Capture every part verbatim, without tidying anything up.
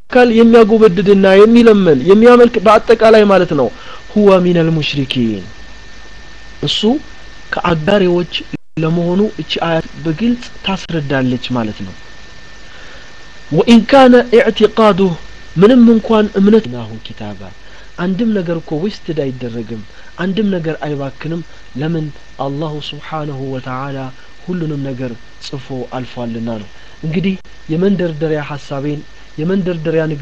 አካል የሚያጎበድድና የሚለምን የሚያመልክ በአጠቃላይ ማለት ነው هو من المشركين እሱ ከአጋሪዎች ለመሆኑ እቺ አያት በግልጽ ታስረዳለች ማለት ነው وإن كان اعتقاده ምንም እንኳን እምነትናሁ ኪታባ አንድም ነገር እኮ ወስድ አይደረግም አንድም ነገር አይባክንም ለምን አላሁ Subhanahu Wa Ta'ala ሁሉንም ነገር ጽፎ አልፏልና ነው እንግዲህ የመንደርደሪያ ሐሳቤን የመንደርደሪያ ንግግር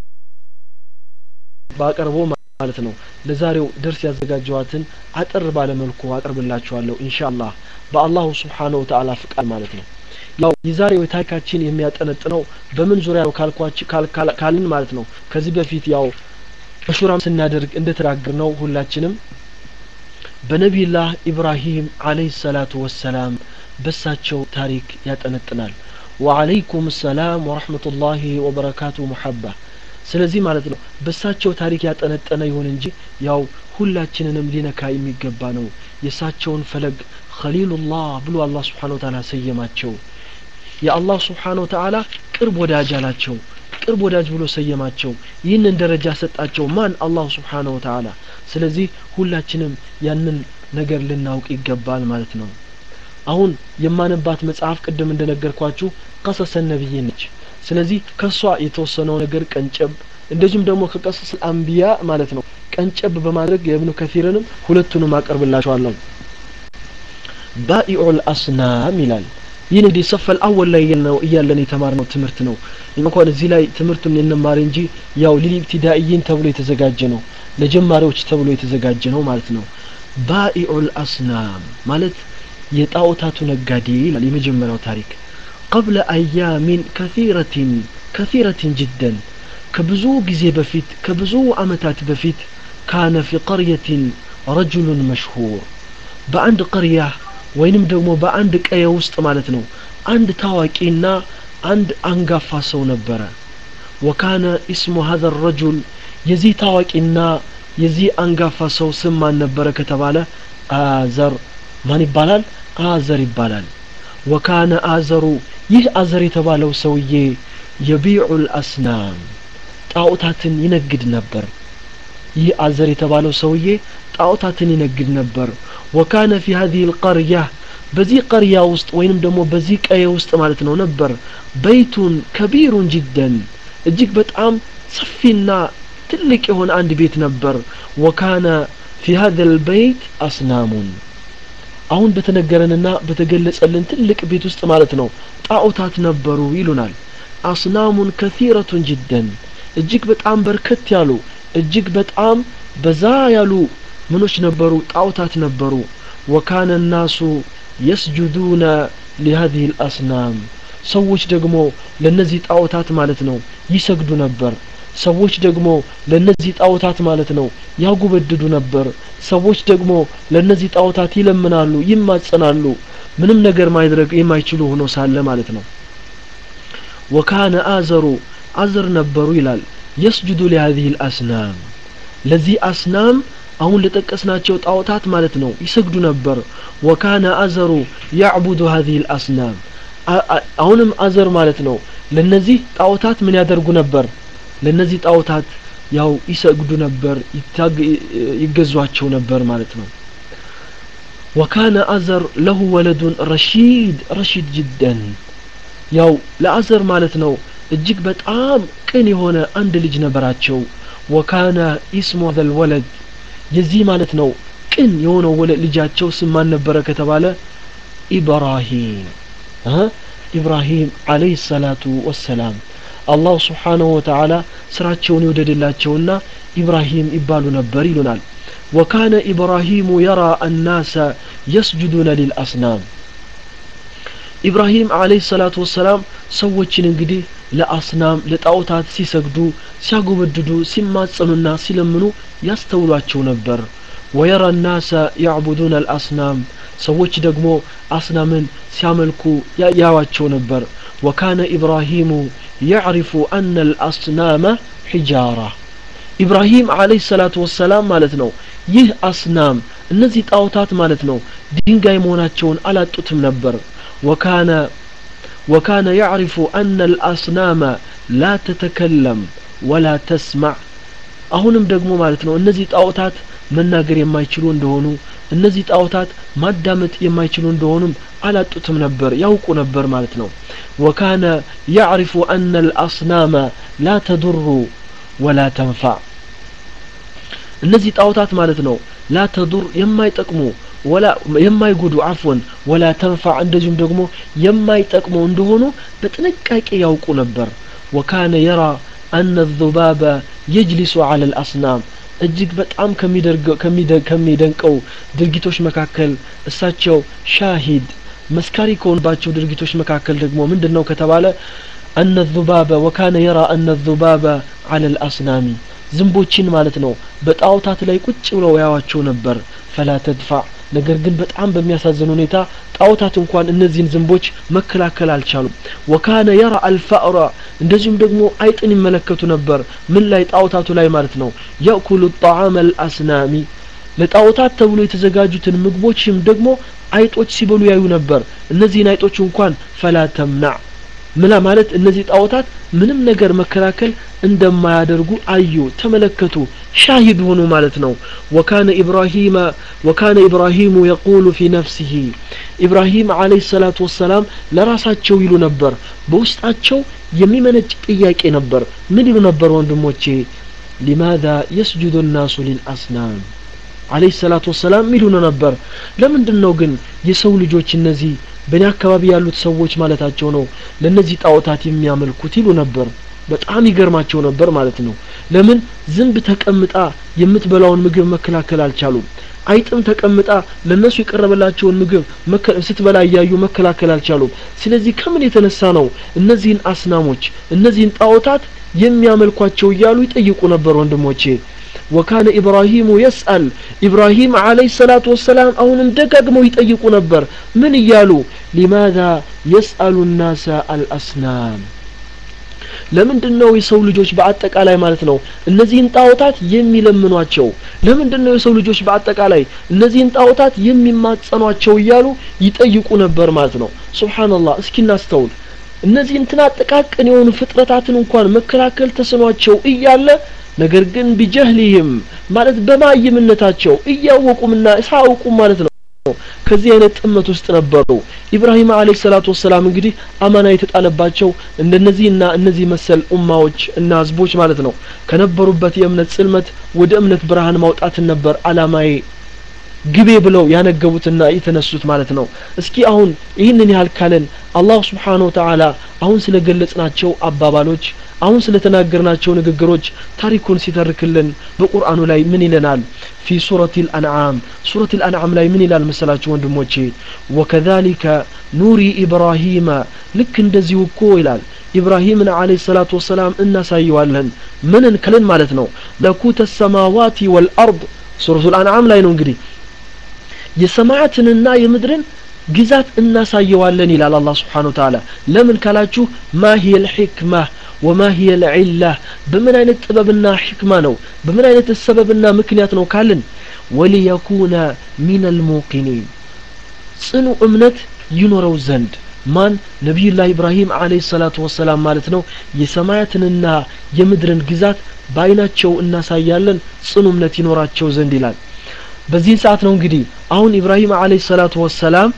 ባቀርቦ ማለት ነው ለዛሬው ደርስ ያዘጋጀዋትን አጥር ባለ መልኩ አቀርብላችኋለሁ ኢንሻአላህ በአላሁ Subhanahu Wa Ta'ala ፍቃድ ማለት ነው ያው የዛሬው ታሪካችን የሚያጠነጥነው በምን ዙሪያ ነው ካልኳች ካልን ማለት ነው ከዚህ በፊት ያው በሹራም ስናደርግ እንደተራገርነው ሁላችንም በነብዩላህ ኢብራሂም አለይሂ ሰላቱ ወሰላም በሳቸው ታሪክ ያጠነጥናል ወአለይኩም ሰላም ወራህመቱላሂ ወበረካቱ ሙሐባ ስለዚህ ማለት ነው በሳቸው ታሪክ ያጠነጠነ ይሁን እንጂ ያው ሁላችንንም ሊነካ የሚገባ ነው የሳቸውን ፈለግ ኸሊሉላህ ብሎ አላህ Subhanahu Wa Ta'ala ሰየማቸው የአላህ Subhanahu Wa Ta'ala ቅርብ ወዳጅ አላቸው ቅርብ ወዳጅ ብሎ ሰየማቸው ይህንን ደረጃ ሰጣቸው ማን አላህ Subhanahu Wa Ta'ala ስለዚህ ሁላችንም ያንን ነገር ልናውቅ ይገባል ማለት ነው አሁን የማነባት መጽሐፍ ቅድም እንደነገርኳችሁ ቀሰሰ ነብይ ነች ስለዚህ ከሷ የተወሰነው ነገር ቀንጨብ እንደዚህም ደግሞ ከቀሰስ አንቢያ ማለት ነው ቀንጨብ በማድረግ የኢብኑ ከሲርንም ሁለቱንም አቀርብላችኋለሁ ባኢኡል አስናም ይላል ይህ እንግዲህ ሰፈል አወል ላይ ነው እያለን የተማርነው ትምህርት ነው እንኳን እዚህ ላይ ትምህርቱን እንማር እንጂ ያው ለኢብቲዳኢን ተብሎ የተዘጋጀ ነው ለጀማሪዎች ተብሎ የተዘጋጀ ነው ማለት ነው ባኢኡል አስናም ማለት የጣዖታቱ ነጋዴ ይላል የመጀመሪያው ታሪክ قبل ايام كثيره كثيره جدا ከብዙ ጊዜ በፊት ከብዙ አመታት በፊት كان في قريه رجل مشهور በአንድ قريه ወይንም ደግሞ በአንድ ቀየ ውስጥ ማለት ነው አንድ ታዋቂና አንድ አንጋፋ ሰው ነበረ وكان اسم هذا الرجل የዚህ ታዋቂና የዚህ አንጋፋ ሰው ስም ማን ነበረ ከተባለ አዘር ማን ይባላል አዘር ይባላል وكان አዘሩ ይህ አዘር የተባለው ሰውዬ የቢዑል አስናም ጣዖታትን ይነግድ ነበር ይህ አዘር የተባለው ሰውዬ ጣዖታትን ይነግድ ነበር وكان في هذه القرية በዚህ قرية ውስጥ ወይንም ደግሞ በዚህ ቀየ ውስጥ ማለት ነው ነበር በይቱን كبير جدا እጅግ በጣም ሰፊና ትልቅ የሆነ አንድ ቤት ነበር وكان في هذا البيت أصنام አሁን በተነገረንና በተገለጸልን ትልቅ ቤት ውስጥ ማለት ነው ጣዖታት ነበሩ ይሉናል አስናሙን كثيرة جدا እጅግ በጣም በርከት ያሉ እጅግ በጣም በዛ ያሉ ምኖች ነበሩ ጣዖታት ነበሩ وكان الناس يسجدون لهذه الأصنام ሰዎች ደግሞ ለነዚህ ጣዖታት ማለት ነው ይሰግዱ ነበር ሰዎች ደግሞ ለነዚህ ጣዖታት ማለት ነው ያጉበድዱ ነበር ሰዎች ደግሞ ለነዚህ ጣዖታት ይለምናሉ ይማጸናሉ ምንም ነገር ማድረግ የማይችሉ ሆኖ ሳለ ማለት ነው وكان آزر አዘር ነበሩ ይላል يسجد لهذه الأصنام ለዚህ አስናም አሁን ለተቀስናቸው ጣዖታት ማለት ነው ይሰግዱ ነበር وكان آزر يعبد هذه الأصنام አሁንም አዘር ማለት ነው ለነዚህ ጣዖታት ምን ያደርጉ ነበር ለነዚህ ጣዖታት ያው ይሰግዱ ነበር ይገዟቸው ነበር ማለት ነው وكان آزر له ولد رشيد رشيد جدا ያው ለአዘር ማለት ነው እጅግ በጣም ቅን የሆነ አንድ ልጅ ነበራቸው وكان اسم هذا الولد የዚህ ማለት ነው ቅን የሆነው ልጃቸው ስም ማን ነበረ ከተባለ ኢብራሂም ها ኢብራሂም አለይሂ ሰላቱ ወሰላም አላህ Subhanahu Wa Ta'ala ስራቸውን ይወደድላቸውና ኢብራሂም ይባሉ ነበር ይሉናል وكان إبراهيم يرى الناس يسجدون للأصنام ኢብራሂም አለይሂ ሰላቱ ወሰላም ሰዎችን እንግዲህ ለአስናም ለጣዖታት ሲሰግዱ ሲያጎበድዱ ሲማጸኑና ሲለምኑ ያስተውሏቸው ነበር ويرى الناس يعبدون الأصنام ሰዎች ደግሞ አስናምን ሲያመልኩ ያያዋቸው ነበር وكان إبراهيم يعرف أن الأصنام حجارة ኢብራሂም አለይሂ ሰላቱ ወሰላም ማለት ነው ይህ አስናም እነዚህ ጣዖታት ማለት ነው ድንጋይ መሆናቸውን አላጡትም ነበር وكان وكان يعرف أن الأصنام لا تتكلم ولا تسمع አሁንም ደግሞ ማለት ነው እነዚህ ጣዖታት መናገር የማይችሉ እንደሆኑ እነዚህ ጣዖታት ማዳመጥ የማይችሉ እንደሆኑም አላጡትም ነበር ያውቁ ነበር ማለት ነው وكان يعرف أن الأصنام لا تضر ولا تنفع እነዚህ ጣዖታት ማለት ነው لا تضر የማይጠቅሙ ولا የማይጎዱ عفوا ولا تنفع እንደዚሁም ደግሞ የማይጠቅሙ እንደሆኑ በጥንቃቄ ያውቁ ነበር وكان يرى أن الذباب يجلس على الأصنام እጅግ በጣም ከሚደርገው ከሚደንቀው ድርጊቶች መካከል እሳቸው ሻሂድ መስካሪ ከሆኑባቸው ድርጊቶች መካከል ደግሞ ምንድነው ከተባለ أن الذباب وكان يرى أن الذباب على الأصنام ዝንቦችን ማለት ነው በጣዖታት ላይ ቁጭ ብለው ያዋቸው ነበር فلا تدفع ነገር ግን በጣም በሚያሳዝን ሁኔታ ጣዖታት እንኳን እነዚህን ዝንቦች መከላከል አልቻሉም وكان يرى الفأر እንደዚሁም ደግሞ አይጥን ይመለከቱ ነበር ምን ላይ ጣዖታቱ ላይ ማለት ነው يأكل الطعام الأصنام ለጣዖታት ተብሎ የተዘጋጁትን ምግቦችም ደግሞ አይጦች ሲበሉ ያዩ ነበር እነዚህን አይጦች እንኳን فلا تمنع ምላ ማለት እነዚህ ጣዖታት ምንም ነገር መከላከል እንደማያደርጉ አዩ ተመለከቱ ሻሂድ ሆኑ ማለት ነው وكان ابراهيم وكان ابراهيم يقول في نفسه ابراهيم عليه الصلاه والسلام ለራሳቸው ይሉ ነበር በውስጣቸው የሚመነጭ ጥያቄ ነበር ምን ይሉ ነበር ወንድሞቼ لماذا يسجد الناس للاصنام عليه الصلاه والسلام ይሉ ነበር ለምንድነው ግን የሰው ልጆች እነዚህ በእኛ አካባቢ ያሉት ሰዎች ማለታቸው ነው ለነዚህ ጣዖታት የሚያመልኩት ይሉ ነበር በጣም ይገርማቸው ነበር ማለት ነው ለምን ዝንብ ተቀምጣ የምትበላውን ምግብ መከላከል አልቻሉም አይጥም ተቀምጣ ለነሱ የቀረበላቸውን ምግብ ስትበላ ያዩ መከላከል አልቻሉም ስለዚህ ከምን የተነሳ ነው እነዚህን አስናሞች እነዚህን ጣዖታት የሚያመልኳቸው ይያሉ ይጠይቁ ነበር ወንድሞቼ وكان إبراهيم يسأل إبراهيم عليه الصلاة والسلام أولاً دقاقمو يتأيقو نبر من يالو لماذا يسأل الناس الأصنام ለምንድነው የሰው ልጆች በአጠቃላይ ማለት ነው እነዚህን ጣዖታት የሚለምኗቸው ለምንድነው የሰው ልጆች በአጠቃላይ እነዚህን ጣዖታት የሚማጸኗቸው ይያሉ ይጠይቁ ነበር ማለት ነው ሱብሃንአላህ እስኪ እናስተውል እነዚህን ተናጠቃቀን የሆኑ ፍጥረታትን እንኳን መከላከል ተስኗቸው እያለ ነገር ግን بجهلهم ማለት በማይምነታቸው እያወቁምና ሳውቁ ማለት ነው ከዚህ አይነት ጥመት ውስጥ ነበሩ ኢብራሂም አለይሂ ሰላቱ ወሰለም እንግዲህ አማና የተጣለባቸው እንደነዚህና እነዚህ መሰል ኡማዎች እና ህዝቦች ማለት ነው ከነበሩበት የእምነት ጽልመት ወደ እምነት ብርሃን ማውጣት ነበር አላማዬ ግቤ ብለው ያነገቡትና የተነሱት ማለት ነው እስኪ አሁን ይህንን ያህል ካለን አላህ Subhanahu Wa Ta'ala አሁን ስለገለጽናቸው አባባሎች አሁን ስለተናገርናቸው ንግግሮች ታሪኩን ሲተርክልን በቁርአኑ ላይ ምን ይለናል في سورة الأنعام سورة الأنعام ላይ ምን ይላል መሰላችሁ ወንድሞቼ وكذلك نوري إبراهيم ልክ እንደዚሁ እኮ ይላል ኢብራሂምን አለይሂ ሰላቱ ወሰለም እናሳየዋለን ምንን ከለን ማለት ነው ለኩተ السماوات والأرض سورة الأنعام ላይ ነው እንግዲህ የሰማያትንና የምድርን ግዛት እናሳየዋለን ይላል አላህ Subhanahu Wa Ta'ala ለምን ካላችሁ ما هي الحكمة وما هي العلة بمن አይነት ጥበብና ህክማ ነው በምን አይነት ሰበብና ምክንያት ነው ካልን وليكون من الموقنين ጽኑ እምነት ይኖረው ዘንድ ማን ነብዩላህ ኢብራሂም አለይሂ ሰላቱ ወሰለም ማለት ነው የሰማያትንና የምድርን ግዛት ባይናቸው እናሳያለን ጽኑ እምነት ይኖራቸው ዘንድ ይላል በዚህ ሰዓት ነው እንግዲህ አሁን ኢብራሂም አለይሂ ሰላቱ ወሰለም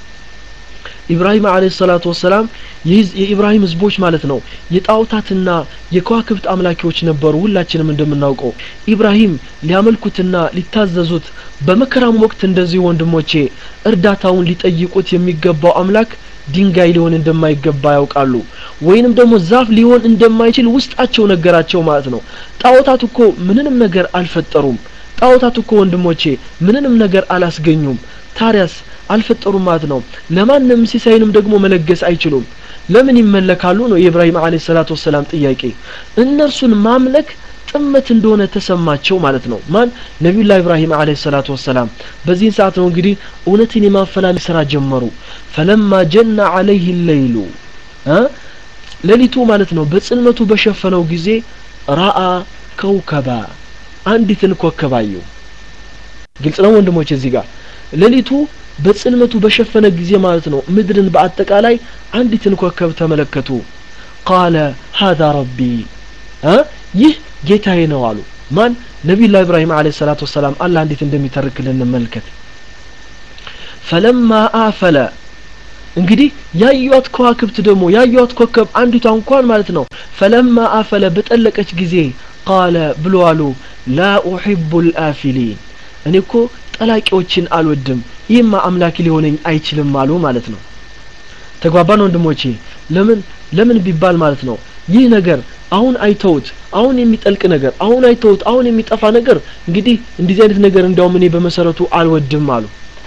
ኢብራሂም አለይሂ ሰላቱ ወሰለም የኢብራሂም ህዝቦች ማለት ነው የጣዖታትና የከዋክብት አምላኪዎች ነበሩ ሁላችንም እንደምናውቀው ኢብራሂም ሊያመልኩትና ሊታዘዙት በመከራም ወቅት እንደዚህ ወንድሞቼ እርዳታውን ሊጠይቁት የሚገባው አምላክ ድንጋይ ሊሆን እንደማይገባ ያውቃሉ ወይንም ደግሞ ዛፍ ሊሆን እንደማይችል ውስጣቸው ነገራቸው ማለት ነው ጣዖታት እኮ ምንንም ነገር አልፈጠሩም ጣዖታት እኮ ወንድሞቼ ምንንም ነገር አላስገኙም ታሪያስ አልፈጠሩም ማለት ነው ለማንም ሲሳይንም ደግሞ መለገስ አይችሉም ለምን ይመለካሉ ነው የኢብራሂም አለይሂ ሰላቱ ወሰለም ጥያቄ እነርሱን ማምለክ ጥመት እንደሆነ ተሰማቸው ማለት ነው ማን ነብዩላህ ኢብራሂም አለይሂ ሰላቱ ወሰለም በዚህ ሰዓት ነው እንግዲህ እውነትን የማፈላል ስራ ጀመሩ فلما جن عليه الليل ها ለሊቱ ማለት ነው በጽልመቱ በሸፈነው ጊዜ ራአ ከውከባ አንዲትን ኮከባዩ ግልጽ ነው ወንድሞች እዚህ ጋር ለሊቱ በጽልመቱ በሸፈነ ጊዜ ማለት ነው ምድርን በአጠቃላይ አንዲትን ኮከብ ተመለከቱ قال هذا ربي ها ይህ ጌታዬ ነው አሉ ማን ነብዩላህ ኢብራሂም አለይሂ ሰላቱ ወሰለም አላህ እንዴት እንደሚተርክልን እንመልከት فلما آفل እንግዲህ ያዩት ከዋክብት ደግሞ ያዩት ኮከብ አንዲቷ እንኳን ማለት ነው فلما آفل በጠለቀች ጊዜ قال ብለዋሉ لا احب الآفلين እኔኮ ጠላቂዎችን አልወድም ይህማ አምላክ ሊሆነኝ አይችልም አሉ ማለት ነው ተግባባን ወንድሞቼ ለምን ለምን ቢባል ማለት ነው ይህ ነገር አሁን አይተውት አሁን የሚጠልቅ ነገር አሁን አይተውት አሁን የሚጠፋ ነገር እንግዲህ እንደዚህ አይነት ነገር እንዳውም እኔ በመሰረቱ አልወድም አሉ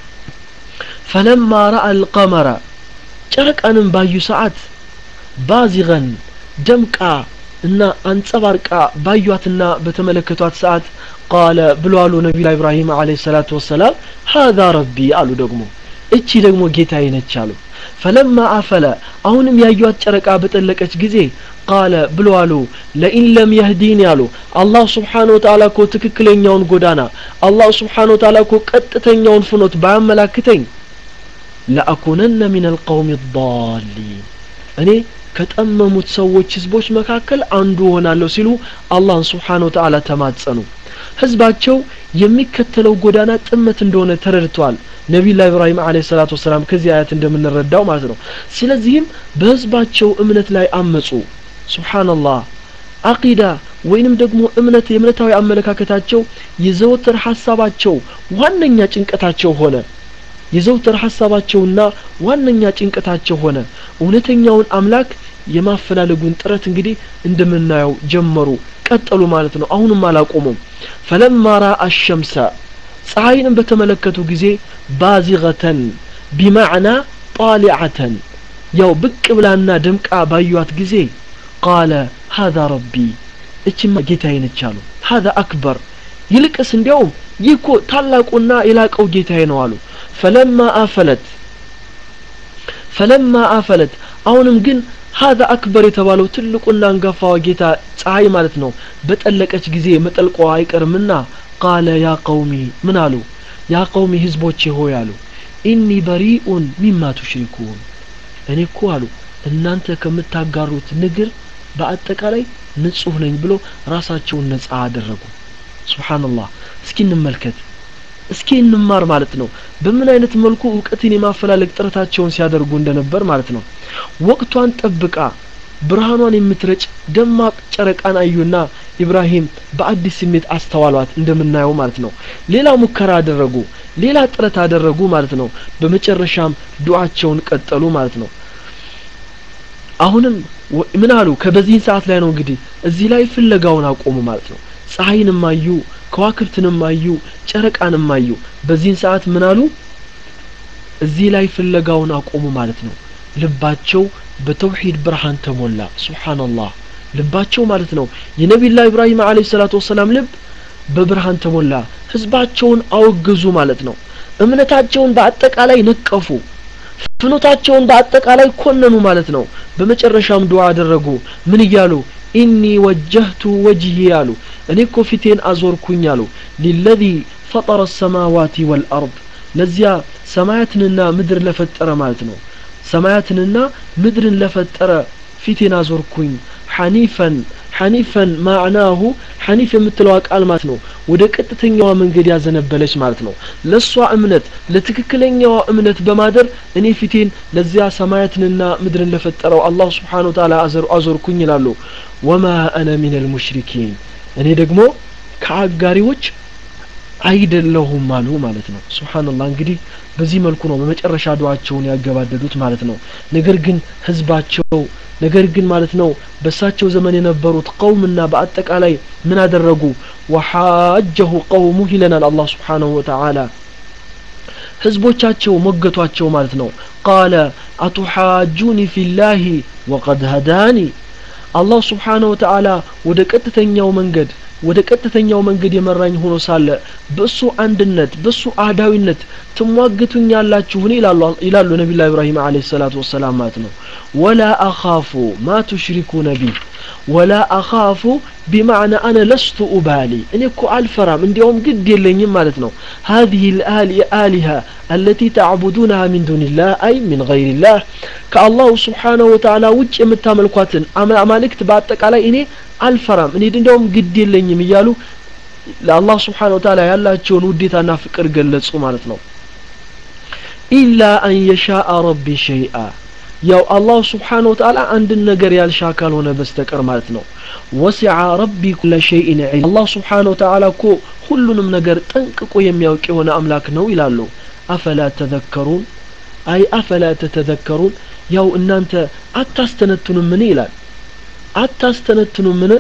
فلما راى القمر ጨረቃንም ባዩ ሰዓት ባዚገን ደምቃ እና አንጸባርቃ ባዩአትና በተመለከቷት ሰዓት قال ብለዋሉ ነብዩላህ ኢብራሂም አለይሂ ሰላቱ ወሰለም هذا ربي አሉ ደግሞ እቺ ደግሞ ጌታዬ ነች አሉ فلما آفل አሁንም ያዩት ጨረቃ በጠለቀች ጊዜ قال ብለዋሉ لئن لم يهديني አሉ አላህ Subhanahu Wa Ta'ala ኮ ትክክለኛውን ጎዳና አላህ Subhanahu Wa Ta'ala ኮ ቀጥተኛውን ፍኖት ባያመላክተኝ لأكونن من القوم الضالين እኔ ከጠመሙት ሰዎች ህዝቦች መካከል አንዱ ሆናለሁ ሲሉ አላህ Subhanahu Wa Ta'ala ተማጸኑ ህዝባቸው የሚከተለው ጎዳና ጥመት እንደሆነ ተረድቷል ነብዩላህ ኢብራሂም አለይሂ ሰላቱ ወሰለም ከዚህ አያት እንደምንረዳው ማለት ነው ስለዚህም በህዝባቸው እምነት ላይ አመጹ ሱብሃንአላህ አቂዳ ወይንም ደግሞ እምነት የእምነታዊ አመለካከታቸው የዘወትር ሐሳባቸው ዋነኛ ጭንቀታቸው ሆነ የዘወትር ሐሳባቸውና ዋነኛ ጭንቀታቸው ሆነ እውነተኛውን አምላክ የማፈላለጉን ጥረት እንግዲህ እንደምናየው ጀመሩ ቀጠሉ ማለት ነው አሁንም አላቆሙም فلما راى الشمس ፀሐይንም በተመለከቱ ጊዜ ባዚገተን بمعنى طالعة ያው ብቅ ብላና ደምቃ ባዩት ጊዜ قال هذا ربي እቺማ ጌታዬ ነች አሉ هذا اكبر ይልቅስ እንዲያውም ይኮ ታላቁና የላቀው ጌታዬ ነው አሉ فلما آفلت فلما آفلت አሁንም ግን هذا اكبر የተባለው ትልቁና አንጋፋው ጌታ ፀሐይ ማለት ነው በጠለቀች ጊዜ መጠልቆ አይቀርምና قال يا قومي من አሉ يا قومي ህዝቦቼ ሆይ አሉ اني بريء مما تشركون እኔ እኮ አሉ እናንተ ከምታጋሩት ነገር በአጠቃላይ ንጹህ ነኝ ብሎ ራሳቸውን ነፃ አደረጉ ሱብሃንአላህ እስኪ እንመልከት እስኪ እንማር ማለት ነው በምን አይነት መልኩ ዕውቀትን የማፈላለግ ጥረታቸውን ሲያደርጉ እንደነበር ማለት ነው ወቅቷን ጠብቃ ብርሃኗን የምትረጭ ደማቅ ጨረቃን አዩና ኢብራሂም በአዲስ ስሜት አስተዋሏት እንደምናየው ማለት ነው ሌላ ሙከራ አደረጉ ሌላ ጥረት አደረጉ ማለት ነው በመጨረሻም ዱዓቸውን ቀጠሉ ማለት ነው አሁንም ምን አሉ ከበዚህ ሰዓት ላይ ነው እንግዲህ እዚህ ላይ ፍለጋውን አቆሙ ማለት ነው ፀሐይንም አዩ ከዋክብትንም አዩ ጨረቃንም አዩ በዚህ ሰዓት ምን አሉ እዚህ ላይ ፍለጋውን አቆሙ ማለት ነው ልባቸው በተውሂድ ብርሃን ተሞላ ሱብሃንአላህ ልባቸው ማለት ነው የነብዩላህ ኢብራሂም አለይሂ ሰላቱ ወሰለም ልብ በብርሃን ተሞላ ህዝባቸውን አወገዙ ማለት ነው እምነታቸውን በአጠቃላይ ነቀፉ ፍኖታቸውን በአጠቃላይ ኮነኑ ማለት ነው በመጨረሻም ዱዓ አደረጉ ምን ይያሉ إني وجهت وجهي ያሉ እኔ እኮ ፊቴን አዞርኩኝ አሉ للذي فطر السماوات والأرض ለዚያ ሰማያትንና ምድር ለፈጠረ ማለት ነው ሰማያትንና ምድርን ለፈጠረ ፊቴን አዞርኩኝ ሐኒፈን ሐኒፈን ማዕናሁ ሐኒፍ የምትለው ቃል ማለት ነው ወደ ቀጥተኛው መንገድ ያዘነበለች ማለት ነው ለሷ እምነት ለትክክለኛው እምነት በማደር እኔ ፊቴን ለዚያ ሰማያትንና ምድርን ለፈጠረው አላህ Subhanahu Wa Ta'ala አዘር አዞርኩኝ ይላሉ وما انا من المشركين እኔ ደግሞ ከአጋሪዎች አይደለሁም አሉ ማለት ነው ሱብሃንአላህ እንግዲህ በዚህ መልኩ ነው በመጨረሻ ዱዓቸውን ያገባደዱት ማለት ነው ነገር ግን ህዝባቸው ነገር ግን ማለት ነው በሳቸው ዘመን የነበሩት ቀውምና በአጠቃላይ ምን አደረጉ وحاجه قومه ይለናል አላህ Subhanahu Wa Ta'ala ህዝቦቻቸው ሞገቷቸው ማለት ነው قال اتحاجوني في الله وقد هداني አላህ Subhanahu Wa Ta'ala ወደ ቀጥተኛው መንገድ ወደ ቀጥተኛው መንገድ የመራኝ ሆኖ ሳለ በሱ አንድነት በሱ አዳዊነት ተሟገቱኛላችሁ ይላሉ ይላሉ ነብዩላህ ኢብራሂም አለይሂ ሰላቱ ወሰለም ማለት ነው ولا اخاف ما تشركون به ولا اخاف بمعنى أنا لست أبالي إنكو الفرام انديهم قد يليني مالتنا هذه الآلهة التي تعبدونها من دون الله أي من غير الله كالله سبحانه وتعالى وجه متاملكواتن أمالك تبعتك على إني الفرام إني انديهم قد يليني ميالو لله سبحانه وتعالى يلا تشون وديتنا فكر قلصو مالتنا إلا أن يشاء ربي شيئا يا الله سبحانه وتعالى عند النجر يالشاكال هنا بستكر مالتنا وسع ربي كل شيء علم الله سبحانه وتعالى كو كلنا نجر تنككو يميوكي هنا أملاك نو إلالو أفلا تذكرون أي أفلا تتذكرون يا إن أنت أتستنتن من إلال أتستنتن من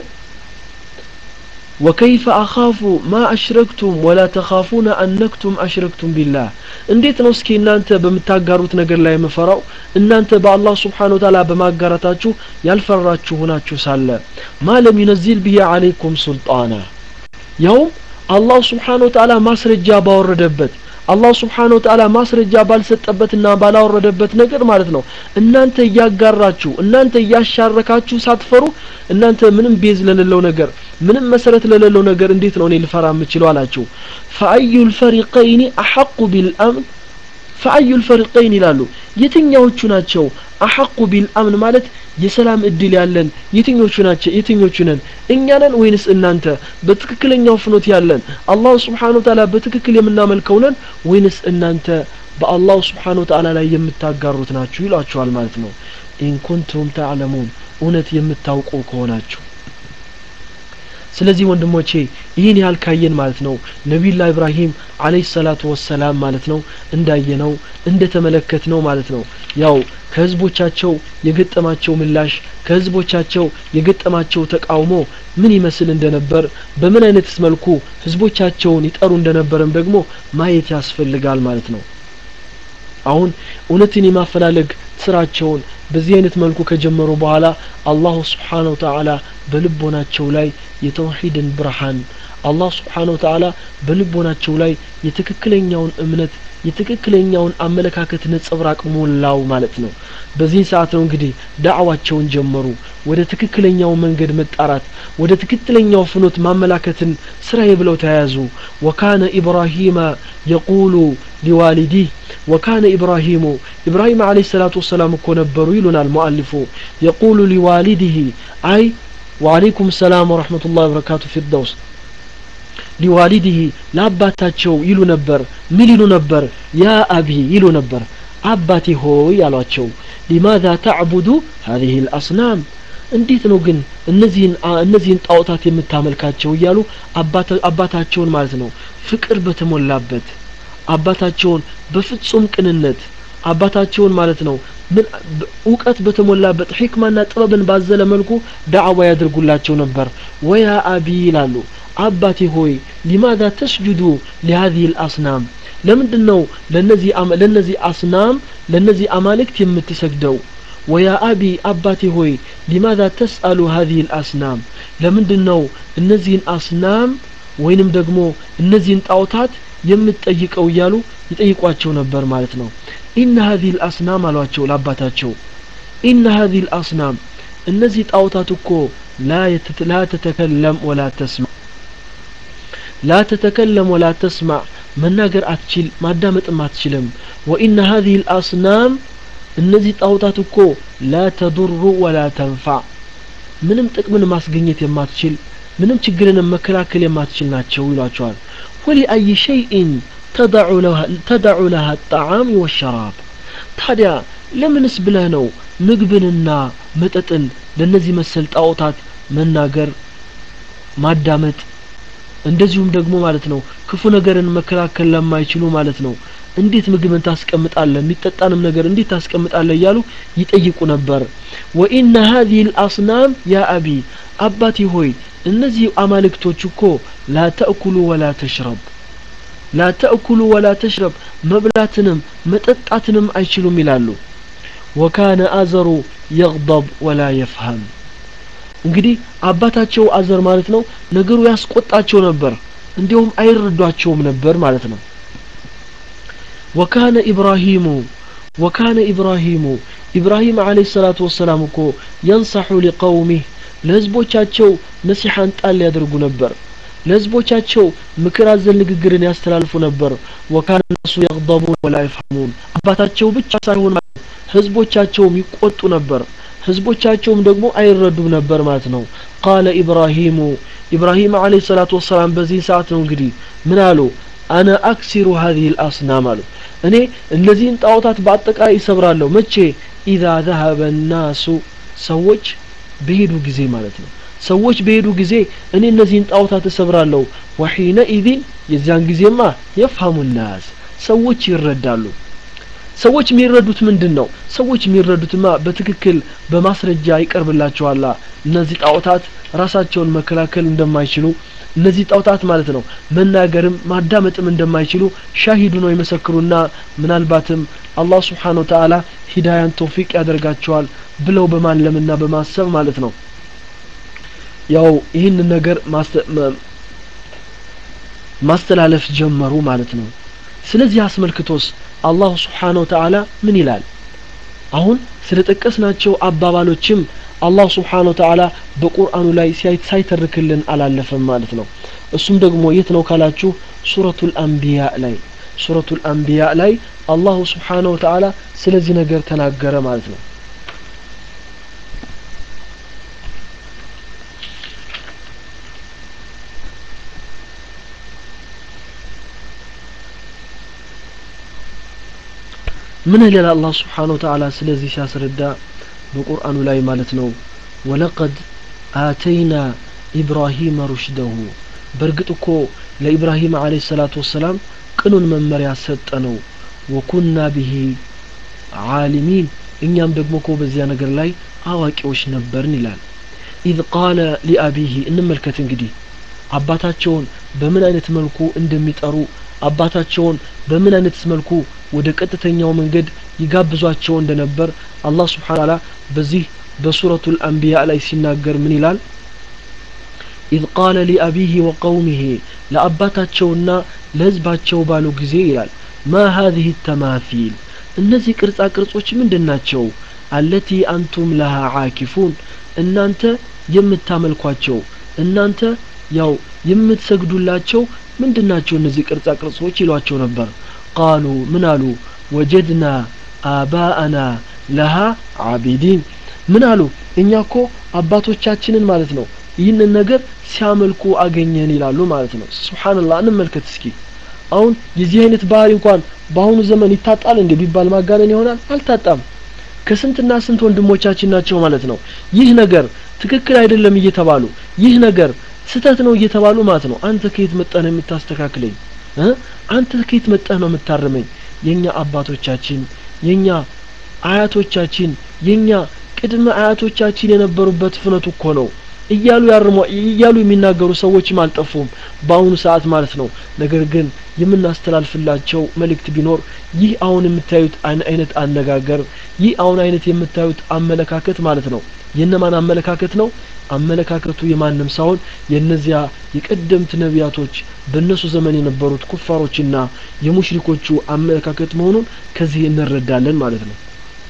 وكيف أخاف ما أشركتم ولا تخافون أنكم أشركتم بالله انديت نوسكي إن أنت بمتاقاروت نقر لا يمفراو إن أنت با الله سبحانه وتعالى بماقارتاتشو يالفراتشو هناتشو سالة ما لم ينزل به عليكم سلطانا يوم الله سبحانه وتعالى ما سرجا وردبت الله سبحانه وتعالى ما سرجا بالستبتنا بالا وردبت نقر مالتنا إن أنت ياقاراتشو إن أنت ياشاركاتشو ساتفرو إن أنت منم بيزل للو نقر ምንም መሰረት ለሌለው ነገር እንዴት ነው እኔ ልፈራ የምችለው አላችሁ فأي الفريقين أحق بالأمن فأي الفريقين ይላሉ የትኛዎቹ ናቸው أحق بالأمن ማለት የሰላም እድል ያለን የትኞቹ ናቸው የትኞቹ ነን እኛ ነን ወይንስ እናንተ በትክክለኛው ፍኖት ያለን አላህ Subhanahu Wa Ta'ala በትክክል የምናመልከው ነን ወይንስ እናንተ በአላህ Subhanahu Wa Ta'ala ላይ የምታጋሩት ናችሁ ይላችኋል ማለት ነው إن كنتم تعلمون እውነት የምታውቁ ከሆናችሁ ስለዚህ ወንድሞቼ ይሄን ያህል ካየን ማለት ነው ነብዩላህ ኢብራሂም አለይሂ ሰላቱ ወሰላም ማለት ነው እንዳየነው እንደተመለከትነው ማለት ነው ያው ከህዝቦቻቸው የገጠማቸው ምላሽ ከህዝቦቻቸው የገጠማቸው ተቃውሞ ምን ይመስል እንደነበር በምን አይነት መልኩ ህዝቦቻቸውን ይጠሩ እንደነበረም ደግሞ ማየት ያስፈልጋል ማለት ነው አሁን እውነትን የማፈላለግ ስራቸውን በዚህ አይነት መልኩ ከጀመሩ በኋላ አላህ Subhanahu Wa Ta'ala በልቦናቸው ላይ የተውሂድን ብርሃን አላህ Subhanahu Wa Ta'ala በልቦናቸው ላይ የትክክለኛውን እምነት የትክክለኛውን አመለካከት ነጽብራቅ ሞላው ማለት ነው በዚህ ሰዓት ነው እንግዲህ ዳዕዋቸውን ጀመሩ ወደ ትክክለኛው መንገድ መጣራት ወደ ትክክለኛው ፍኖት ማመላከትን ስራዬ ብለው ተያዙ وكان ابراهيم يقول لوالديه وكان ابراهيم ابراهيم عليه الصلاه والسلام እኮ ነበሩ ይሉናል ሙአሊፉ يقول لوالده اي وعليكم السلام ورحمه الله وبركاته في الدوس لوالده لاباتاچو ይሉ ነበር ምን ይሉ ነበር يا ابي ይሉ ነበር አባቴ ሆይ ያሏቸው لماذا تعبد هذه الاصنام እንዴት ነው ግን እነዚህን እነዚህን ጣዖታት የምታመልካቸው ይያሉ አባታቸውን ማለት ነው ፍቅር በተሞላበት አባታቸውን በፍጹም ቅንነት አባታቸውን ማለት ነው ምን ዕውቀት በተሞላበት ህክማና ጥበብን ባዘለ መልኩ ዳዕዋ ያደርጉላቸው ነበር ወያ አቢ ይላሉ አባቴ ሆይ لماذا تسجد لهذه الاصنام ለምንድነው ለነዚህ ለነዚህ አስናም ለነዚህ አማልክት የምትሰግደው ويا أبي أباتي هوي لماذا تسأل هذه الأصنام لمندنو النزين أصنام وينم دقمو النزين طاوتات يمتأيك أو يالو يتأيكواتشو نبر مالتنا إن هذه الأصنام الواتشو لاباتاتشو إن هذه الأصنام النزين طاوتاتكو لا, يتت... لا تتكلم ولا تسمع لا تتكلم ولا تسمع من ناقر أتشل ما دامت ما تشلم وإن هذه الأصنام እነዚህ ጣውታት እኮ لا تضر ولا تنفع ምንም ጥቅምን ማስገኘት የማትችል ምንም ችግርን መከላከል የማትችል ናቸው ይሏቸዋል ولأي شيء تدع لها تدع لها الطعام والشراب ታዲያ ለምንስ ብለህ ነው ምግብንና መጠጥን ለነዚህ መሰል ጣውታት መናገር ማዳመጥ እንደዚሁም ደግሞ ማለት ነው ክፉ ነገርን መከላከል ለማይችሉ ማለት ነው እንዴት ምግብን ታስቀምጣለህ የሚጠጣንም ነገር እንዴት ታስቀምጣለህ ይያሉ ይጠይቁ ነበር وإن هذه الأصنام يا أبي أباتي هوي እነዚህ አማልክቶች እኮ لا تأكل ولا تشرب لا تأكل ولا تشرب መብላትንም መጠጣትንም አይችሉም ይላሉ وكان أزر يغضب ولا يفهم እንግዲህ አባታቸው አዘር ማለት ነው ነገሩ ያስቆጣቸው ነበር እንዲሁም አይረዷቸውም ነበር ማለት ነው وكان إبراهيم وكان إبراهيم إبراهيم عليه الصلاة والسلام كو ينصح لقومه لهزبوچاچو ነሲሐን ጣል ያደርጉ ነበር ለህዝቦቻቸው ምክር አዘል ንግግርን ያስተላልፉ ነበር ወካነ الناس يغضبون ولا يفهمون አባታቸው ብቻ ሳይሆን ህዝቦቻቸውም ይቆጡ ነበር ህዝቦቻቸውም ደግሞ አይረዱም ነበር ማለት ነው قال ابراهيم ابراهيم عليه الصلاه والسلام በዚህ ሰዓት ነው እንግዲህ ምን አሉ انا اكسر هذه الاصنام አሉ እኔ እነዚህን ጣዖታት በአጠቃላይ ይሰብራለሁ መቼ اذا ذهب الناس ሰዎች በሄዱ ጊዜ ማለት ነው ሰዎች በሄዱ ጊዜ እኔ እነዚህን ጣዖታት ተሰብራለሁ ወሂነ ኢዚን የዛን ጊዜማ يفهم الناس ሰዎች ይረዳሉ ሰዎች የሚረዱት ምንድነው ሰዎች የሚረዱትማ በትክክል በማስረጃ ይቀርብላቸዋል እነዚህ ጣዖታት ራሳቸውን መከላከል እንደማይችሉ እነዚህ ጣዖታት ማለት ነው መናገርም ማዳመጥም እንደማይችሉ ሻሂዱ ነው ይመሰክሩና ምናልባትም አላህ Subhanahu Wa Ta'ala ሂዳያን ተውፊቅ ያደርጋቸዋል ብለው በማለምና በማሰብ ማለት ነው ያው ይህን ነገር ማስተላለፍ ጀመሩ ማለት ነው ስለዚህ አስመልክቶስ አላህ Subhanahu Wa Ta'ala ምን ይላል አሁን ስለተጠቀስናቸው አባባሎችም አላህ Subhanahu Wa Ta'ala በቁርአኑ ላይ ሳይተርክልን አላለፈም ማለት ነው እሱም ደግሞ የት ነው ካላችሁ ሱረቱል አንቢያ ላይ ሱረቱል አንቢያ ላይ አላህ Subhanahu Wa Ta'ala ስለዚህ ነገር ተናገረ ማለት ነው من هل الله سبحانه وتعالى سلزي سياسردا بقرآن لا مالتنا ولقد آتينا إبراهيم رشده برقتكو لإبراهيم عليه الصلاة والسلام كنون من مريا ستنو وكنا به عالمين إن يمدقمكو بزيانا قرلاي آواكي وش نبرني لان إذ قال لأبيه إنما الكتنقدي عباتاتشون بمن أين تملكو اندميت أرو አባታቸውን በምን አይነት መልኩ ወደ ቀጥተኛው መንገድ ይጋብዟቸው እንደነበር አላህ Subhanahu Wa Ta'ala በዚህ በሱረቱል አንቢያ ላይ ሲናገር ምን ይላል إذ قال لأبيه وقومه ለአባታቸውና ለህዝባቸው ባሉ ጊዜ ይላል ما هذه التماثيل እነዚህ ቅርጻ ቅርጾች ምንድናቸው التي أنتم لها عاكفون እናንተ የምታመልኳቸው እናንተ ያው የምትሰግዱላቸው ምንድናቸው እነዚህ ቅርጻ ቅርጾች ይሏቸው ነበር قالوا ምናሉ وجدنا آباءنا لها عابدين ምናሉ እኛኮ አባቶቻችንን ማለት ነው ይህንን ነገር ሲያመልኩ አገኘን ይላሉ ማለት ነው ሱብሃንአላህ እንመልከት እስኪ አሁን የዚህ አይነት ባህሪ እንኳን በአሁኑ ዘመን ይታጣል እንደ ቢባል ማጋነን ይሆናል አልታጣም ከስንትና ስንት ወንድሞቻችን ናቸው ማለት ነው ይህ ነገር ትክክል አይደለም እየተባሉ ይህ ነገር ስተት ነው እየተባሉ ማለት ነው አንተ ከየት መጣህ ነው የምታስተካክለኝ እ አንተ ከየት መጣህ ነው የምታርመኝ የኛ አባቶቻችን የኛ አያቶቻችን የኛ ቅድመ አያቶቻችን የነበሩበት ፍነቱ እኮ ነው እያሉ ያርሙ እያሉ የሚናገሩ ሰዎችም አልጠፉም በአሁኑ ሰዓት ማለት ነው ነገር ግን የምናስተላልፍላቸው መልእክት ቢኖር ይህ አሁን የምታዩት አይነት አነጋገር ይህ አሁን አይነት የምታዩት አመለካከት ማለት ነው የነማን አመለካከት ነው አመለካከቱ የማንም ሳይሆን የነዚያ የቀደምት ነቢያቶች በእነሱ ዘመን የነበሩት ኩፋሮችና የሙሽሪኮቹ አመለካከት መሆኑን ከዚህ እንረዳለን ማለት ነው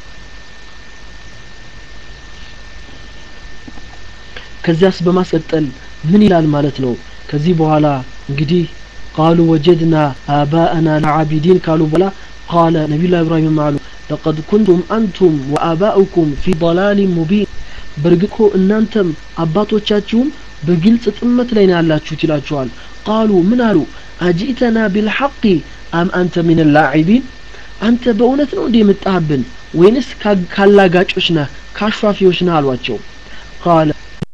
ከዚያስ በማስቀጠል ምን ይላል ማለት ነው ከዚህ በኋላ እንግዲህ قالوا وجدنا آباءنا لعابدين قالوا بلا قال نبي الله إبراهيم معلو لقد كنتم أنتم وآباؤكم في ضلال مبين برقكو እናንተም አባቶቻችሁም በግልጽ ጥመት ላይ ነው ያላችሁት ይላችኋል قالوا ምን አሉ اجئتنا بالحق ام انت من اللاعبين አንተ በእውነት ነው እንዴ የምጣብን ወይንስ ካላጋጮች ነህ ካሽፋፊዎች ነህ አሏቸው قال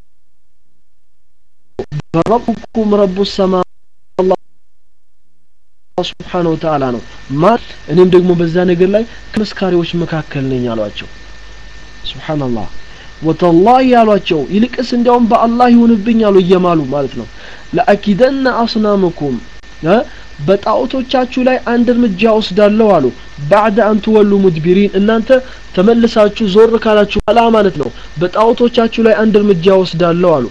ربكم رب السماء الله سبحانه وتعالى ነው ማት እኔም ደግሞ በዛ ነገር ላይ ከመስካሪዎች መካከል ነኝ አሏቸው ሱብሃንአላህ ወተላሂ ያሏቸው ይልቅስ እንዲያውም በአላህ ይሁንብኝ አሉ እየማሉ ማለት ነው ለአኪደና አስናመኩም በጣዖቶቻችሁ ላይ አንድ እርምጃ ወስዳለሁ አሉ بعد ان تولوا مدبرين እናንተ ተመልሳችሁ ዞር ካላችሁ አላ ማለት ነው በጣዖቶቻችሁ ላይ አንድ እርምጃ ወስዳለሁ አሉ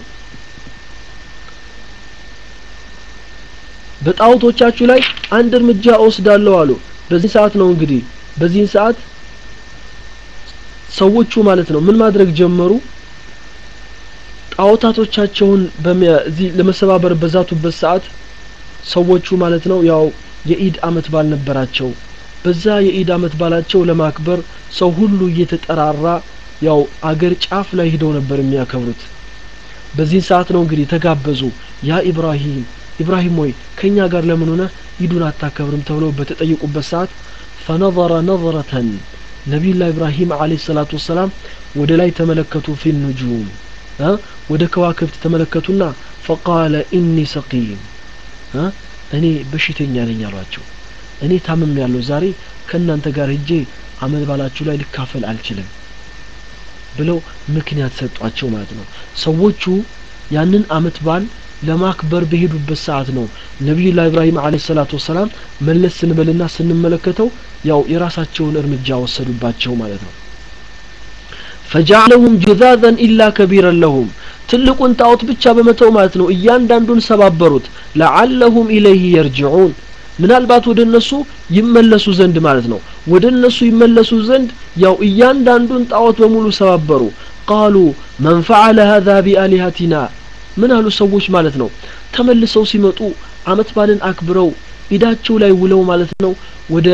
በጣዖቶቻችሁ ላይ አንድ እርምጃ ወስዳለሁ አሉ በዚህ ሰዓት ነው እንግዲህ በዚህ ሰዓት ሰዎቹ ማለት ነው ምን ማድረግ ጀመሩ ጣዖታቶቻቸውን በዚህ ለመሰባበር በዛቱበት ሰዓት ሰዎቹ ማለት ነው ያው የኢድ አመት ባል ነበራቸው በዛ የኢድ አመት ባላቸው ለማክበር ሰው ሁሉ እየተጠራራ ያው አገር ጫፍ ላይ ሄደው ነበር የሚያከብሩት በዚህ ሰዓት ነው እንግዲህ ተጋበዙ ያ ኢብራሂም ኢብራሂም ወይ ከኛ ጋር ለምን ሆነ ኢዱን አታከብርም ተብለው በተጠየቁበት ሰዓት فنظر نظرة نبي الله إبراهيم عليه الصلاة والسلام ወደ ላይ ተመለከቱ في النجوم ها ወደ ከዋክብት ተመለከቱና فقال إني سقيم ها እኔ በሽተኛ ነኝ አሏቸው እኔ ታመም ያለው ዛሬ ከናንተ ጋር ሄጄ አመል ባላችሁ ላይ ልካፈል አልችልም ብለው ምክንያት ሰጧቸው ማለት ነው ሰዎቹ ያንን አመት ባል ለማክበር በሄዱበት ሰዓት ነው ነብዩላህ ኢብራሂም አለይሂ ሰላቱ ወሰለም መለስ ስንበልና ስንመለከተው ያው የራሳቸውን እርምጃ ወሰዱባቸው ማለት ነው فجعلهم جذاذا الا كبيرا لهم ትልቁን ጣዖት ብቻ በመተው ማለት ነው እያንዳንዱን ሰባበሩት لعلهم اليه يرجعون ምናልባት ወደነሱ ይመለሱ ዘንድ ማለት ነው ወደነሱ ይመለሱ ዘንድ ያው እያንዳንዱን ጣዖት በሙሉ ሰባበሩ قالوا من فعل هذا بآلهتنا ምን አሉ ሰዎች ማለት ነው ተመልሰው ሲመጡ አመት ባልን አክብረው ኢዳቸው ላይ ውለው ማለት ነው ወደ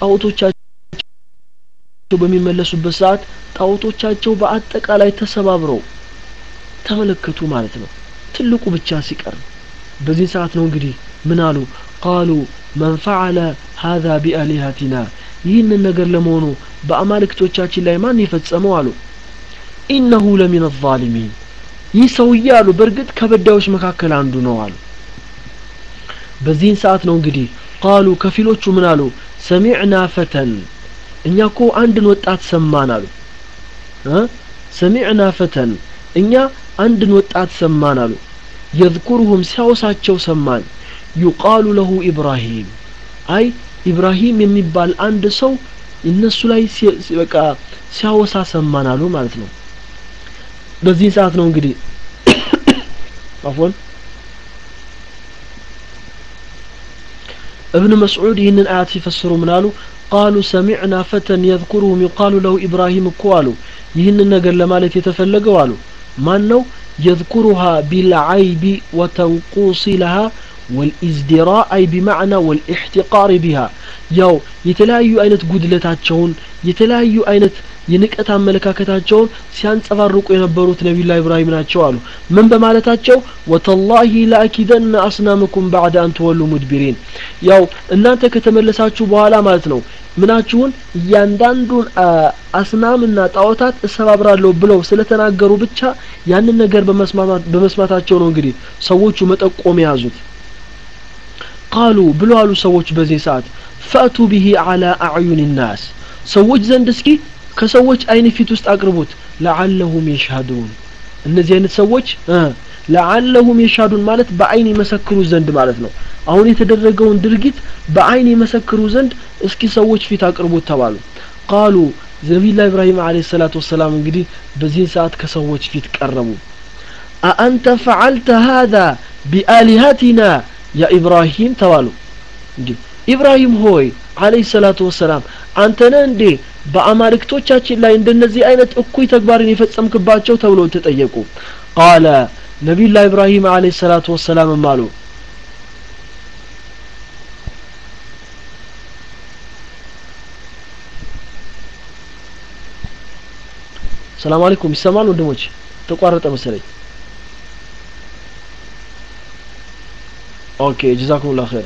ጣዖቶቻቸው በሚመለሱበት ሰዓት ጣዖቶቻቸው በአጠቃላይ ተሰባብረው ተመለከቱ ማለት ነው ትልቁ ብቻ ሲቀር በዚህ ሰዓት ነው እንግዲህ ምን አሉ قالوا من فعل هذا بآلهتنا ይህንን ነገር ለመሆኑ በአማልክቶቻችን ላይ ማን ይፈጸመው አሉ إنه لمن الظالمين ይህ ሰውዬ አሉ በርግጥ ከበዳዮች መካከል አንዱ ነው አሉ በዚህ ሰዓት ነው እንግዲህ قالوا ከፊሎቹ ምን አሉ سمعنا فتى እኛ እኮ አንድን ወጣት ሰማን አሉ እ سمعنا فتى እኛ አንድን ወጣት ሰማን አሉ يذكرهم ሲያወሳቸው ሰማን يقال له إبراهيم አይ ኢብራሂም የሚባል አንድ ሰው እነሱ ላይ በቃ ሲያወሳ ሰማን አሉ ማለት ነው በዚህ ሰዓት ነው እንግዲህ عفوا ابن مسعود ይህንን አያት ሲፈስሩ ምን አሉ قالوا سمعنا فتى يذكرهم يقال له إبراهيم قالوا ይህንን ነገር ለማለት የተፈለገው አሉ ማን ነው يذكرها بالعيب وتنقص لها والازدراء أي بمعنى والاحتقار بها ያው የተለያዩ አይነት ጉድለታቸውን የተለያዩ አይነት የንቀት አመለካከታቸውን ሲያንጸባርቁ የነበሩት ነብዩላህ ኢብራሂም ናቸው አሉ ምን በማለታቸው ወተላሂ ላኪደን አስናመኩም بعد ان تولوا مدبرين ያው እናንተ ከተመለሳችሁ በኋላ ማለት ነው ምናችሁን ያንዳንዱን አስናምና ጣዖታት እሰባብራለሁ ብለው ስለተናገሩ ብቻ ያንን ነገር በመስማት በመስማታቸው ነው እንግዲህ ሰዎቹ መጠቆም ያዙት قالوا ብለው አሉ ሰዎች በዚህ ሰዓት فاتوا به على اعين الناس ሰዎች ዘንድ እስኪ ከሰዎች አይን ፊት ውስጥ አቅርቡት لعلهم يشهدون እነዚህ አይነት ሰዎች لعلهم يشهدون ማለት በአይን ይመሰክሩ ዘንድ ማለት ነው አሁን የተደረገውን ድርጊት በአይን ይመሰክሩ ዘንድ እስኪ ሰዎች ፊት አቅርቡት ተባሉ قالوا ነብዩላህ ኢብራሂም አለይሂ ሰላቱ ወሰለም እንግዲህ በዚህ ሰዓት ከሰዎች ፊት ቀረቡ أأنت فعلت هذا بآلهتنا يا إبراهيم ተባሉ እንዴ ኢብራሂም ሆይ አለይሂ ሰላቱ ወሰለም አንተ ነህ እንዴ በአማልክቶቻችን ላይ እንደነዚህ አይነት እኩይ ተግባርን የፈጸምክባቸው ተብሎ ተጠየቁ قال ነብዩላህ ኢብራሂም አለይሂ ሰላቱ ወሰለም ማሉ ሰላም አለይኩም ይሰማል ወንድሞች ተቋረጠ መሰለኝ ኦኬ ጀዛኩሙላህ ኸይር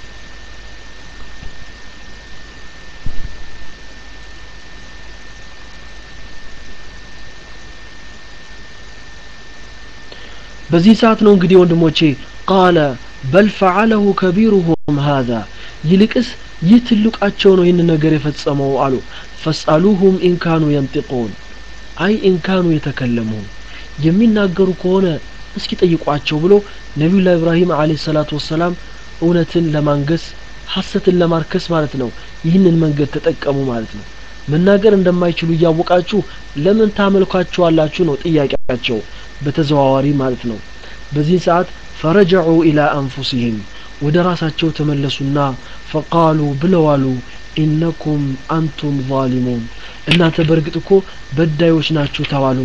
በዚህ ሰዓት ነው እንግዲህ ወንድሞቼ قال بل فعله كبيرهم هذا ይልቅስ ይህ ትልቃቸው ነው ይህን ነገር የፈጸመው አሉ فاسألوهم إن كانوا ينطقون አይ إن كانوا يتكلمون የሚናገሩ ከሆነ እስኪ ጠይቋቸው ብሎ ነብዩላህ ኢብራሂም አለይሂ ሰላቱ ወሰለም እውነትን ለማንገስ ሐሰትን ለማርከስ ማለት ነው ይህንን መንገድ ተጠቀሙ ማለት ነው መናገር እንደማይችሉ ያወቃችሁ ለምን ታመልኳቸዋላችሁ ነው ጥያቄያቸው በተዘዋዋሪ ማለት ነው በዚህ ሰዓት فرجعوا الى انفسهم ወደ ራሳቸው ተመለሱና فقالوا ብለዋሉ انكم انتم ظالمون እናንተ በርግጥ እኮ በዳዮች ናችሁ ተባሉ ማለት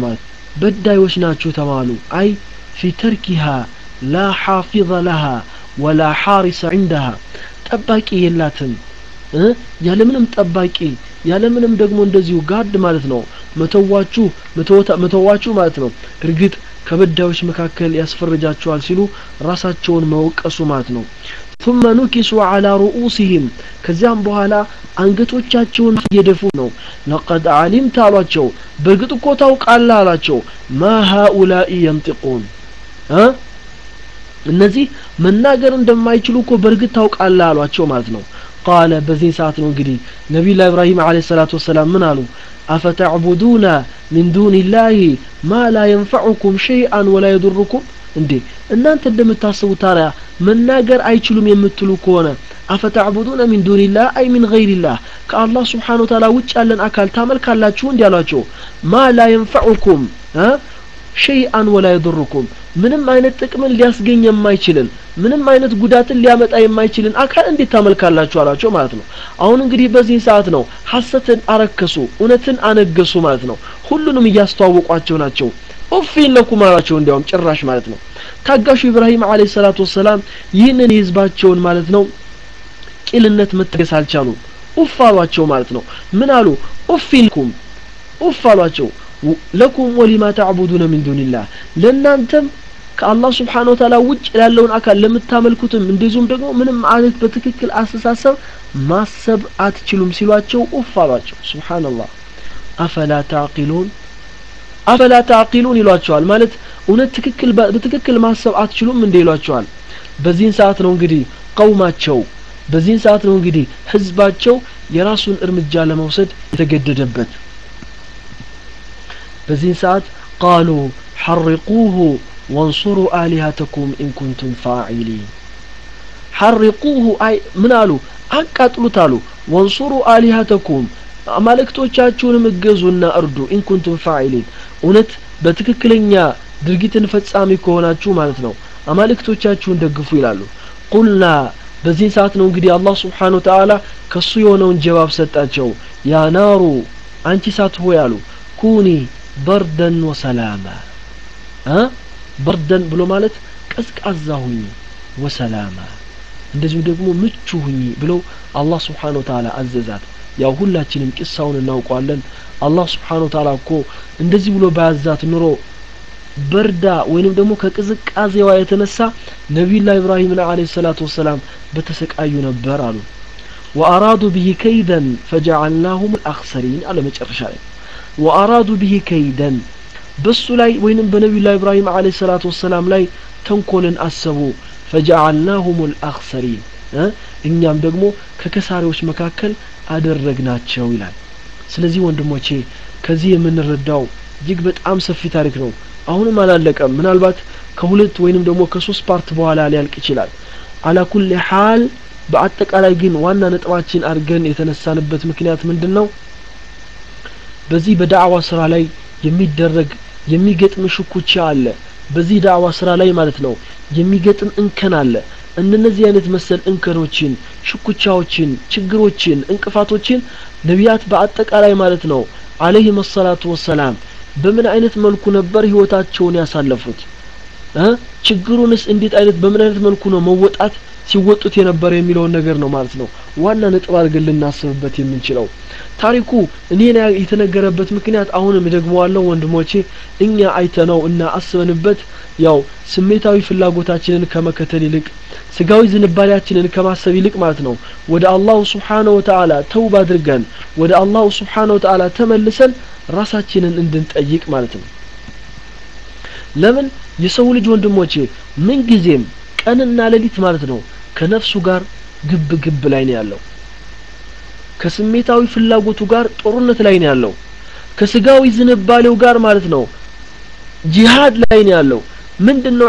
በዳዮች ናችሁ ተባሉ አይ في تركها لا حافظ لها ولا حارس عندها ጠባቂ የላትም ያለምንም ጠባቂ ያለምንም ደግሞ እንደዚሁ ጋርድ ማለት ነው መተዋቹ መተዋቹ ማለት ነው እርግጥ ከበዳዮች መካከል ያስፈርጃቸዋል ሲሉ ራሳቸውን መወቀሱ ማለት ነው ثم نكسوا على رؤوسهم ከዚያም በኋላ አንገቶቻቸውን እየደፉ ነው لقد علمت አሏቸው በርግጥ እኮ ታውቃለህ አላቸው ما هؤلاء ينطقون ها እነዚህ መናገር እንደማይችሉ እኮ በርግጥ ታውቃለህ አሏቸው ማለት ነው قال በዚህ ሰዓት ነው እንግዲህ ነብዩ ኢብራሂም አለይሂ ሰላቱ ወሰለም ምን አሉ አፈተዕቡዱና من دون الله ما لا ينفعكم شيئا ولا يضركم እንዴ እናንተ እንደምታስቡት ታዲያ መናገር አይችሉም የምትሉ ከሆነ አፈተዕቡዱና من دون الله اي من غير الله ከአላህ Subhanahu Wa Ta'ala ውጭ ያለን አካል ታመልካላችሁ እንዴ አሏቸው ما لا ينفعكم ها شيئا ولا يضركم ምንም አይነት ጥቅምን ሊያስገኝ የማይችልን ምንም አይነት ጉዳትን ሊያመጣ የማይችልን አካል እንዴት ታመልካላችሁ አላቸው ማለት ነው አሁን እንግዲህ በዚህ ሰዓት ነው ሐሰትን አረከሱ እውነትን አነገሱ ማለት ነው ሁሉንም ያስተዋወቋቸው ናቸው ኡፊን ለኩም አላቸው እንዲያውም ጭራሽ ማለት ነው ታጋሹ ኢብራሂም አለይሂ ሰላቱ ወሰለም ይህንን ህዝባቸውን ማለት ነው ቂልነት መተገስ አልቻሉም ኡፍ አሏቸው ማለት ነው ምን አሉ ኡፊልኩም ኡፍ አሏቸው لكم ولما تعبدون من دون الله ለእናንተም ከአላህ Subhanahu Wa Ta'ala ውጭ ያለውን አካል ለምታመልኩትም እንደዚሁም ደግሞ ምንም ማለት በትክክል አስተሳሰብ ማሰብ አትችሉም ሲሏቸው ኡፍ አሏቸው ሱብሃንአላህ አፈላ ታቂሉን አፈላ ታቂሉን ይሏቸዋል ማለት እውነት ትክክል በትክክል ማሰብ አትችሉም እንደ ይሏቸዋል በዚህን ሰዓት ነው እንግዲህ ቀውማቸው በዚህን ሰዓት ነው እንግዲህ ህዝባቸው የራሱን እርምጃ ለመውሰድ የተገደደበት በዚህ ሰዓት قالوا حرقوه وانصروا آلهتكم إن كنتم فاعلين حرقوه أي منالو አቃጥሉት አሉ وانصروا آلهتكم አማልክቶቻችሁንም እገዙና እርዱ إن كنتم فاعلين እውነት በትክክለኛ ድርጊትን ፈጻሚ ከሆናችሁ ማለት ነው አማልክቶቻችሁን ደግፉ ይላሉ قلنا በዚህ ሰዓት ነው እንግዲህ አላህ Subhanahu Wa Ta'ala ከሱ የሆነውን ጀዋብ ሰጣቸው ያ ናሩ አንቺ ሳት ሆይ አሉ ኩኒ በርደን ወሰላማ አ በርደን ብሎ ማለት ቀዝቃዛ ሁኚ ወሰላማ እንደዚህ ደግሞ ምቹ ሁኚ ብሎ አላህ Subhanahu Wa Ta'ala አዘዛት ያው ሁላችንም ቂሳውን እናውቀዋለን አላህ Subhanahu Wa Ta'ala እኮ እንደዚህ ብሎ ባያዛት ኑሮ በርዳ ወይንም ደግሞ ከቅዝቃዜዋ የተነሳ ነብዩ ኢብራሂም አለይሂ ሰላቱ ወሰለም በተሰቃዩ ነበር አሉ وأرادوا به كيدا فجعلناهم الأخسرين على መጨረሻ ላይ وأرادوا به كيدا بس لاي وينم بنبي الله إبراهيم عليه الصلاة والسلام لاي تنكولن أسبو فجعلناهم الأخسرين ها إنيام دقمو ككساريوش مكاكل أدرقناتشو ይላል ስለዚህ ወንድሞቼ ከዚህ የምንረዳው እጅግ በጣም ሰፊ ታሪክ ነው አሁንም አላለቀም ምናልባት ከሁለት ወይንም ደግሞ ከሶስት ፓርት በኋላ ሊያልቅ ይችላል على كل حال በአጠቃላይ ግን ዋና ነጥባችን አድርገን የተነሳንበት ምክንያት ምንድነው በዚህ በዳዕዋ ስራ ላይ የሚደረግ የሚገጥም ሽኩቻ አለ በዚህ ዳዕዋ ስራ ላይ ማለት ነው የሚገጥም እንከን አለ እነዚህ አይነት መሰል እንከኖችን ሽኩቻዎችን ችግሮችን እንቅፋቶችን ነቢያት በአጠቃላይ ማለት ነው አለይሂ ሰላቱ ወሰላም በምን አይነት መልኩ ነበር ህይወታቸውን ያሳለፉት እ ችግሩንስ እንዴት አይነት በምን አይነት መልኩ ነው መወጣት ሲወጡት የነበረ የሚለውን ነገር ነው ማለት ነው ዋና ነጥብ አድርገን ልናስብበት የምንችለው ታሪኩ እኔና የተነገረበት ምክንያት አሁንም ደግሞዋለው ወንድሞቼ እኛ አይተነው እና አስበንበት ያው ስሜታዊ ፍላጎታችንን ከመከተል ይልቅ ስጋዊ ዝንባሌያችንን ከማሰብ ይልቅ ማለት ነው ወደ አላህ Subhanahu Wa Ta'ala ተውባ አድርገን ወደ አላህ Subhanahu Wa Ta'ala ተመልሰን ራሳችንን እንድንጠይቅ ማለት ነው ለምን የሰው ልጅ ወንድሞቼ ምን ጊዜም ቀንና ሌሊት ማለት ነው ከነፍሱ ጋር ግብ ግብ ላይ ነው ያለው ከስሜታዊ ፍላጎቱ ጋር ጦርነት ላይ ነው ያለው ከስጋዊ ዝንባሌው ጋር ማለት ነው ጂሃድ ላይ ነው ያለው ምንድነው